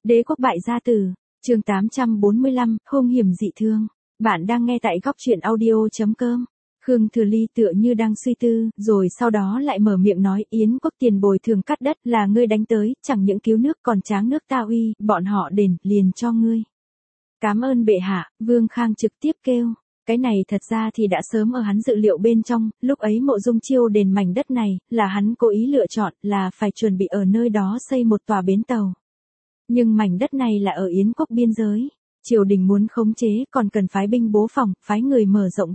Đế quốc bại gia tử, chương 845, hung hiểm dị thương. Bạn đang nghe tại góc truyện audio.com. Khương Thừa Ly tựa như đang suy tư, rồi sau đó lại mở miệng nói, Yến quốc tiền bồi thường cắt đất là ngươi đánh tới, chẳng những cứu nước còn tráng nước ta uy, bọn họ đền, liền cho ngươi. Cám ơn bệ hạ, Vương Khang trực tiếp kêu. Cái này thật ra thì đã sớm ở hắn dự liệu bên trong, lúc ấy Mộ Dung Chiêu đền mảnh đất này, là hắn cố ý lựa chọn, là phải chuẩn bị ở nơi đó xây một tòa bến tàu. Nhưng mảnh đất này là ở Yến quốc biên giới, triều đình muốn khống chế còn cần phái binh bố phòng, phái người mở rộng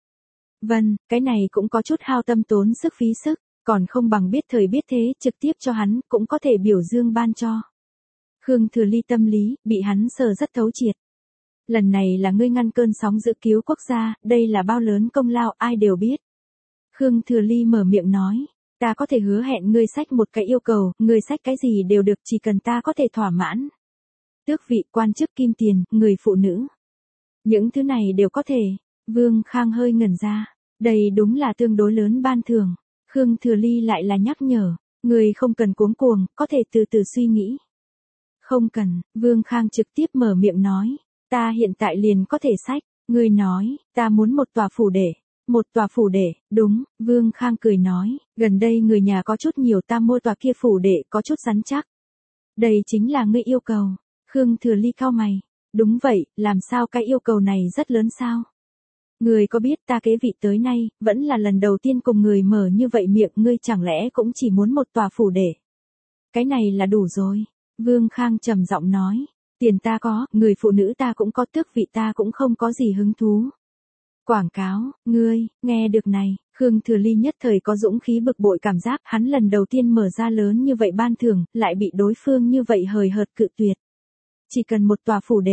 vân, cái này cũng có chút hao tâm tốn sức phí sức, còn không bằng biết thời biết thế, trực tiếp cho hắn, cũng có thể biểu dương ban cho. Khương Thừa Ly tâm lý, bị hắn sờ rất thấu triệt. Lần này là ngươi ngăn cơn sóng dữ cứu quốc gia, đây là bao lớn công lao ai đều biết. Khương Thừa Ly mở miệng nói, ta có thể hứa hẹn ngươi xách một cái yêu cầu, ngươi xách cái gì đều được chỉ cần ta có thể thỏa mãn. Tước vị, quan chức, kim tiền, người phụ nữ. Những thứ này đều có thể. Vương Khang hơi ngẩn ra, đây đúng là tương đối lớn ban thưởng. Khương Thừa Ly lại là nhắc nhở, ngươi không cần cuống cuồng, có thể từ từ suy nghĩ. Không cần, Vương Khang trực tiếp mở miệng nói. Ta hiện tại liền có thể xách, ngươi nói, ta muốn một tòa phủ để. Một tòa phủ để, đúng, Vương Khang cười nói, gần đây người nhà có chút nhiều ta mua tòa kia phủ để có chút rắn chắc. Đây chính là ngươi yêu cầu. Khương Thừa Ly cau mày, đúng vậy, làm sao cái yêu cầu này rất lớn sao? Ngươi có biết ta kế vị tới nay, vẫn là lần đầu tiên cùng người mở như vậy miệng, ngươi chẳng lẽ cũng chỉ muốn một tòa phủ để. Cái này là đủ rồi, Vương Khang trầm giọng nói. Tiền ta có, người phụ nữ ta cũng có, tước vị ta cũng không có gì hứng thú. Quảng cáo, ngươi, nghe được này, Khương Thừa Ly nhất thời có dũng khí bực bội cảm giác, hắn lần đầu tiên mở ra lớn như vậy ban thưởng, lại bị đối phương như vậy hời hợt cự tuyệt. Chỉ cần một tòa phủ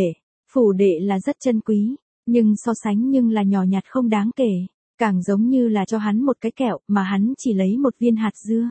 đệ là rất chân quý, nhưng so sánh nhưng là nhỏ nhặt không đáng kể, càng giống như là cho hắn một cái kẹo, mà hắn chỉ lấy một viên hạt dưa.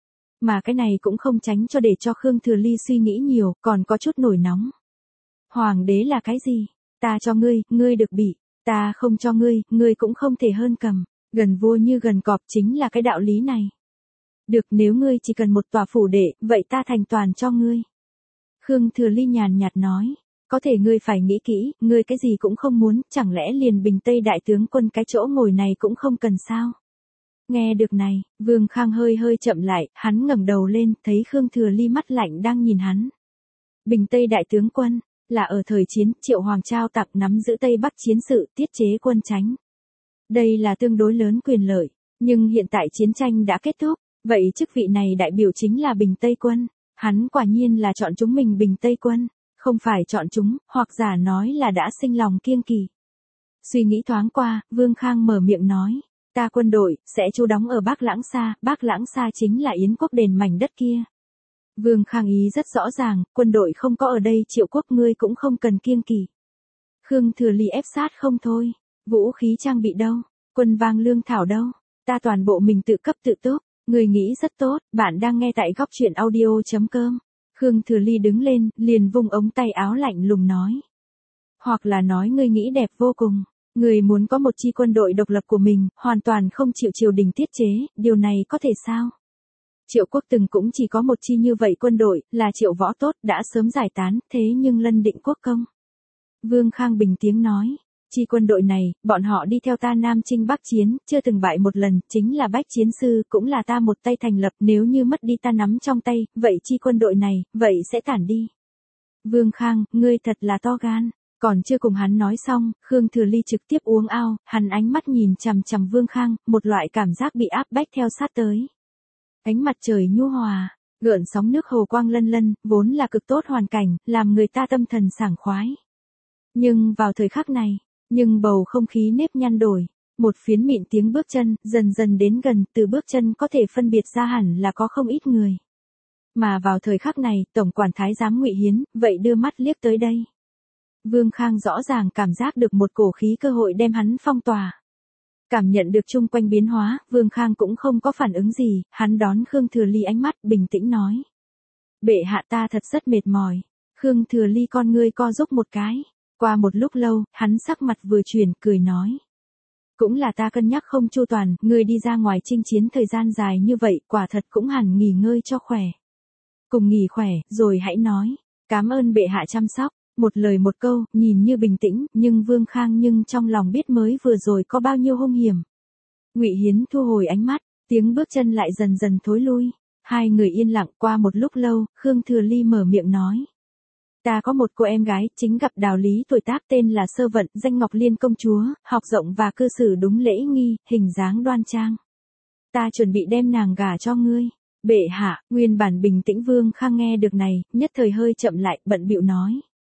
Mà cái này cũng không tránh cho để cho Khương Thừa Ly suy nghĩ nhiều, còn có chút nổi nóng. Hoàng đế là cái gì? Ta cho ngươi, ngươi được bị. Ta không cho ngươi, ngươi cũng không thể hơn cầm. Gần vua như gần cọp, chính là cái đạo lý này. Được, nếu ngươi chỉ cần một tòa phủ để, vậy ta thành toàn cho ngươi. Khương Thừa Ly nhàn nhạt nói. Có thể ngươi phải nghĩ kỹ, ngươi cái gì cũng không muốn, chẳng lẽ liền Bình Tây đại tướng quân cái chỗ ngồi này cũng không cần sao? Nghe được này, Vương Khang hơi chậm lại, hắn ngẩng đầu lên, thấy Khương Thừa Ly mắt lạnh đang nhìn hắn. Bình Tây đại tướng quân, là ở thời chiến, Triệu Hoàng trao tặng nắm giữ Tây Bắc chiến sự, tiết chế quân tránh. Đây là tương đối lớn quyền lợi, nhưng hiện tại chiến tranh đã kết thúc, vậy chức vị này đại biểu chính là Bình Tây quân. Hắn quả nhiên là chọn chúng mình Bình Tây quân, không phải chọn chúng, hoặc giả nói là đã sinh lòng kiêng kỵ. Suy nghĩ thoáng qua, Vương Khang mở miệng nói, ta quân đội sẽ trú đóng ở Bắc Lãng Sa chính là Yến quốc đền mảnh đất kia. Vương Khang ý rất rõ ràng, quân đội không có ở đây, Triệu quốc ngươi cũng không cần kiêng kỵ. Khương Thừa Ly ép sát không thôi, vũ khí trang bị đâu, quân vang lương thảo đâu, ta toàn bộ mình tự cấp tự túc, người nghĩ rất tốt, bạn đang nghe tại góc truyện audio.com. Khương Thừa Ly đứng lên, liền vung ống tay áo lạnh lùng nói. Hoặc là nói ngươi nghĩ đẹp vô cùng, ngươi muốn có một chi quân đội độc lập của mình, hoàn toàn không chịu triều đình tiết chế, điều này có thể sao? Triệu quốc từng cũng chỉ có một chi như vậy quân đội, là Triệu Võ Tốt, đã sớm giải tán, thế nhưng lân định quốc công. Vương Khang bình tiếng nói, chi quân đội này, bọn họ đi theo ta Nam chinh Bắc chiến, chưa từng bại một lần, chính là bách chiến sư, cũng là ta một tay thành lập, nếu như mất đi ta nắm trong tay, vậy chi quân đội này, vậy sẽ tản đi. Vương Khang, ngươi thật là to gan. Còn chưa cùng hắn nói xong, Khương Thừa Ly trực tiếp uống ao, hắn ánh mắt nhìn chằm chằm Vương Khang, một loại cảm giác bị áp bách theo sát tới. Ánh mặt trời nhu hòa, gợn sóng nước hồ quang lân lân, vốn là cực tốt hoàn cảnh, làm người ta tâm thần sảng khoái. Nhưng vào thời khắc này, bầu không khí nếp nhăn đổi, một phiến mịn tiếng bước chân, dần dần đến gần, từ bước chân có thể phân biệt ra hẳn là có không ít người. Mà vào thời khắc này, Tổng quản Thái giám Ngụy Hiến, vậy đưa mắt liếc tới đây. Vương Khang rõ ràng cảm giác được một cổ khí cơ hội đem hắn phong tỏa. Cảm nhận được chung quanh biến hóa, Vương Khang cũng không có phản ứng gì, hắn đón Khương Thừa Ly ánh mắt, bình tĩnh nói. Bệ hạ ta thật rất mệt mỏi. Khương Thừa Ly con ngươi co rúm một cái. Qua một lúc lâu, hắn sắc mặt vừa chuyển, cười nói. Cũng là ta cân nhắc không chu toàn, ngươi đi ra ngoài chinh chiến thời gian dài như vậy, quả thật cũng hẳn nghỉ ngơi cho khỏe. Cùng nghỉ khỏe, rồi hãy nói. Cảm ơn bệ hạ chăm sóc, một lời một câu, nhìn như bình tĩnh, nhưng Vương Khang nhưng trong lòng biết mới vừa rồi có bao nhiêu hung hiểm. Ngụy Hiến thu hồi ánh mắt, tiếng bước chân lại dần dần thối lui. Hai người yên lặng qua một lúc lâu, Khương Thừa Ly mở miệng nói. Ta có một cô em gái, chính gặp Đào Lý tuổi tác tên là Sơ Vận, danh Ngọc Liên công chúa, học rộng và cư xử đúng lễ nghi, hình dáng đoan trang. Ta chuẩn bị đem nàng gả cho ngươi. Bệ hạ, nguyên bản bình tĩnh Vương Khang nghe được này, nhất thời hơi chậm lại, bận bịu nói.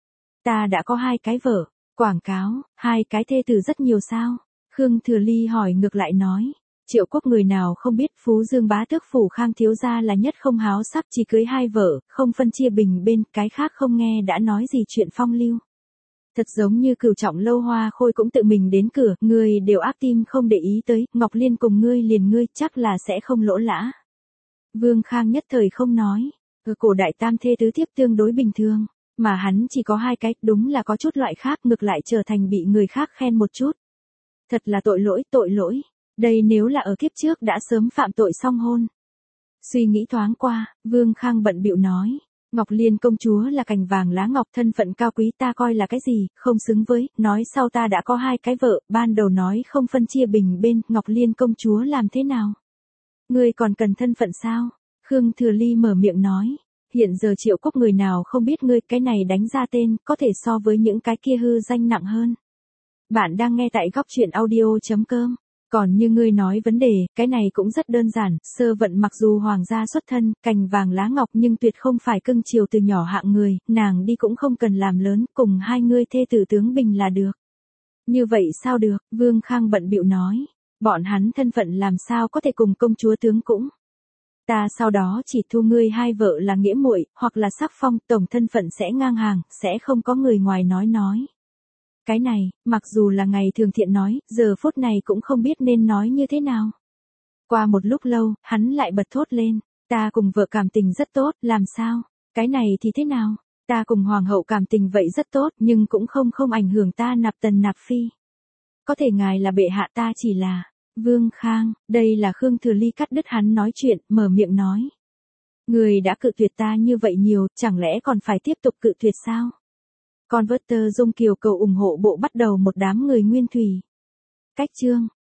Ta đã có 2 cái vợ, quảng cáo, 2 cái thê tử rất nhiều sao? Khương Thừa Ly hỏi ngược lại nói. Triệu Quốc người nào không biết Phú Dương bá tước phủ Khang thiếu gia là nhất không háo sắc, chỉ cưới 2 vợ, không phân chia bình bên, cái khác không nghe đã nói gì chuyện phong lưu. Thật giống như Cửu Trọng Lâu Hoa Khôi cũng tự mình đến cửa, người đều ác tim không để ý tới, Ngọc Liên cùng ngươi liền ngươi chắc là sẽ không lỗ lã. Vương Khang nhất thời không nói, ở cổ đại tam thê tứ thiếp tương đối bình thường, mà hắn chỉ có 2 cái, đúng là có chút loại khác, ngược lại trở thành bị người khác khen một chút. Thật là tội lỗi. Đây nếu là ở kiếp trước đã sớm phạm tội song hôn. Suy nghĩ thoáng qua, Vương Khang bận bịu nói. Ngọc Liên công chúa là cành vàng lá ngọc, thân phận cao quý, ta coi là cái gì, không xứng với, nói sau ta đã có 2 cái vợ, ban đầu nói không phân chia bình bên, Ngọc Liên công chúa làm thế nào? Ngươi còn cần thân phận sao? Khương Thừa Ly mở miệng nói. Hiện giờ Triệu Quốc người nào không biết ngươi, cái này đánh ra tên, có thể so với những cái kia hư danh nặng hơn. Bạn đang nghe tại góc truyện audio.com. Còn như ngươi nói vấn đề, cái này cũng rất đơn giản, Sơ Vận mặc dù hoàng gia xuất thân, cành vàng lá ngọc nhưng tuyệt không phải cưng chiều từ nhỏ hạng người, nàng đi cũng không cần làm lớn, cùng 2 ngươi thê tử tướng bình là được. Như vậy sao được, Vương Khang bận bịu nói, bọn hắn thân phận làm sao có thể cùng công chúa tướng cũng. Ta sau đó chỉ thu ngươi 2 vợ là nghĩa muội, hoặc là sắc phong, tổng thân phận sẽ ngang hàng, sẽ không có người ngoài nói. Cái này, mặc dù là ngày thường thiện nói, giờ phút này cũng không biết nên nói như thế nào. Qua một lúc lâu, hắn lại bật thốt lên, ta cùng vợ cảm tình rất tốt, làm sao? Cái này thì thế nào? Ta cùng hoàng hậu cảm tình vậy rất tốt, nhưng cũng không ảnh hưởng ta nạp tần nạp phi. Có thể ngài là bệ hạ, ta chỉ là Vương Khang, đây là Khương Thừa Ly cắt đứt hắn nói chuyện, mở miệng nói. Người đã cự tuyệt ta như vậy nhiều, chẳng lẽ còn phải tiếp tục cự tuyệt sao? Converter Dung Kiều cầu ủng hộ bộ bắt đầu một đám người nguyên thủy. Cách chương